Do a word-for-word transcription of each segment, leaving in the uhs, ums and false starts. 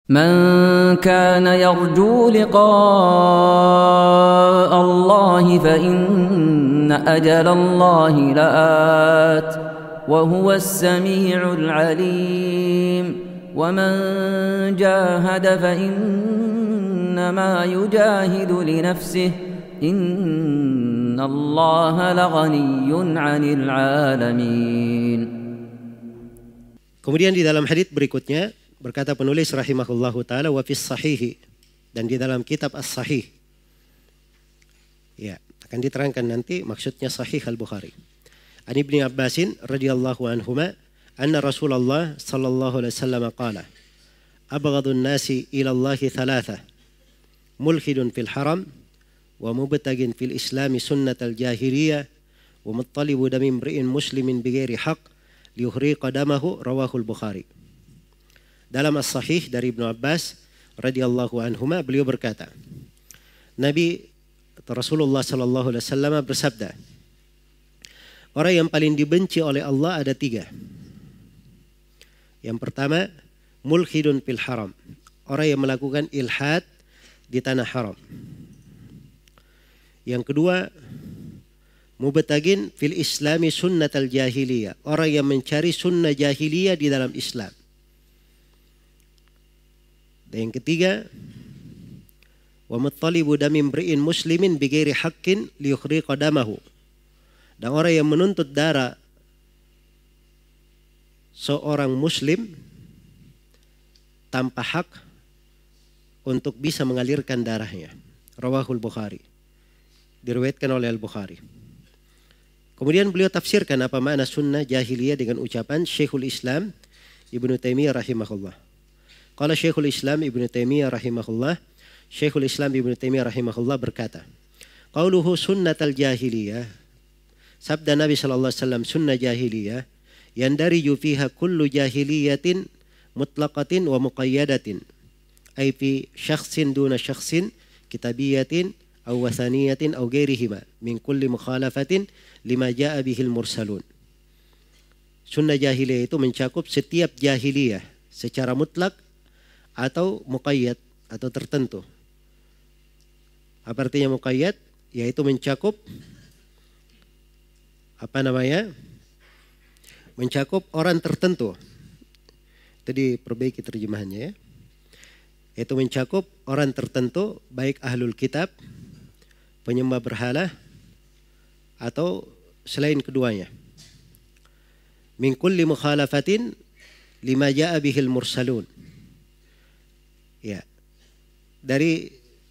من كان يرجو لقاء الله فإن أجل الله لآت وهو السميع العليم ومن جاهد فإنما يجاهد لنفسه إن الله لغني عن العالمين. Kemudian di dalam hadits berikutnya berkata penulis rahimahullahu taala wa fis sahih, dan di dalam kitab As-Sahih. Ya, akan diterangkan nanti maksudnya Sahih Al-Bukhari. An Ibnu Abbasin radhiyallahu anhuma anna Rasulullah sallallahu alaihi wasallam qala abghadun nasi ila Allah thalatha mulhidun fil haram wa mubtagin fil islami sunnatal jahiliyah wa muttalibu dami imri'in muslimin bighairi haqq liyuhriqa damahu rawahul Bukhari. Dalam As-Sahih dari Ibnu Abbas radhiyallahu anhuma beliau berkata, Nabi atau Rasulullah sallallahu alaihi wasallam bersabda, orang yang paling dibenci oleh Allah ada tiga. Yang pertama, mulhidun fil haram, orang yang melakukan ilhad di tanah haram. Yang kedua, mubtagin fil islami sunnatal jahiliyah, orang yang mencari sunnah jahiliyah di dalam Islam. Dan yang ketiga, wa muttalibu dami imri'in muslimin bighairi haqqin liyukhriqa damahu, dan orang yang menuntut darah seorang muslim tanpa hak untuk bisa mengalirkan darahnya. Rawahul Bukhari, diriwayatkan oleh Al-Bukhari. Kemudian beliau tafsirkan apa makna sunnah jahiliyah dengan ucapan Syekhul Islam Ibnu Taimiyah rahimahullah. Qala Syekhul Islam Ibnu Taimiyah rahimahullah, Syekhul Islam Ibnu Taimiyah rahimahullah berkata, qauluhu sunnatal jahiliyah, sabda Nabi sallallahu alaihi wasallam sunnah jahiliyah, yandariju fiha kullu jahiliyatin mutlaqatin wa muqayyadatin, ay fi syakhsin duna syakhsin, kitabiyatin aw wathaniyatin aw ghairihima min kulli mukhalafatin lima jaa bihil mursalun. Sunnah jahiliyah itu mencakup setiap jahiliyah secara mutlak atau muqayyad atau tertentu. Apa artinya muqayyad? Yaitu mencakup apa namanya? Mencakup orang tertentu. Itu diperbaiki terjemahannya ya. Yaitu mencakup orang tertentu, baik ahlul kitab, penyembah berhala, atau selain keduanya. Min kulli mukhalafatin lima jaa bihil mursalun. Ya, dari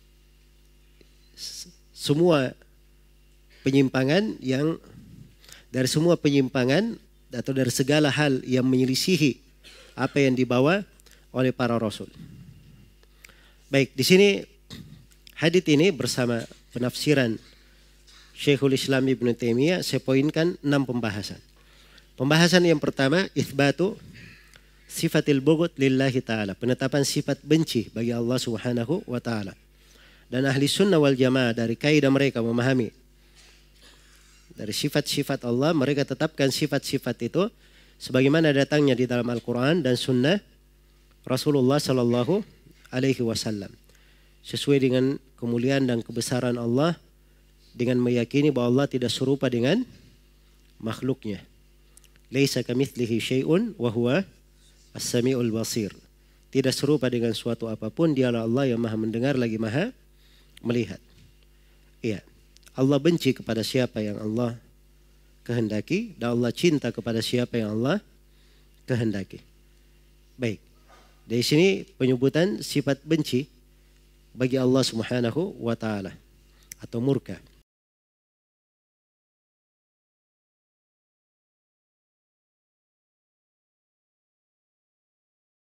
semua penyimpangan yang dari semua penyimpangan atau dari segala hal yang menyelisihi apa yang dibawa oleh para rasul. Baik, di sini hadits ini bersama penafsiran Syekhul Islam Ibnu Taimiyah saya poinkan enam pembahasan. Pembahasan yang pertama, itsbatu sifatil bughd lillahi ta'ala, penetapan sifat benci bagi Allah subhanahu wa ta'ala. Dan ahli sunnah wal jamaah dari kaidah mereka memahami dari sifat-sifat Allah, mereka tetapkan sifat-sifat itu sebagaimana datangnya di dalam Al-Quran dan sunnah Rasulullah sallallahu alaihi wasallam, sesuai dengan kemuliaan dan kebesaran Allah, dengan meyakini bahwa Allah tidak serupa dengan makhluknya. Laisa kamitslihi syai'un wa huwa As-Sami'ul Basir. Tidak serupa dengan suatu apapun, dialah Allah yang maha mendengar lagi maha melihat. Iya, Allah benci kepada siapa yang Allah kehendaki, dan Allah cinta kepada siapa yang Allah kehendaki. Baik, dari sini penyebutan sifat benci bagi Allah subhanahu wa ta'ala atau murka.